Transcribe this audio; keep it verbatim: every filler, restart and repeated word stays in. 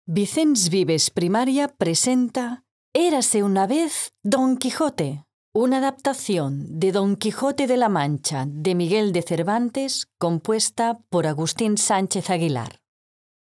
Vicens Vives Primaria presenta Érase una vez Don Quijote, una adaptación de Don Quijote de la Mancha de Miguel de Cervantes, compuesta por Agustín Sánchez Aguilar.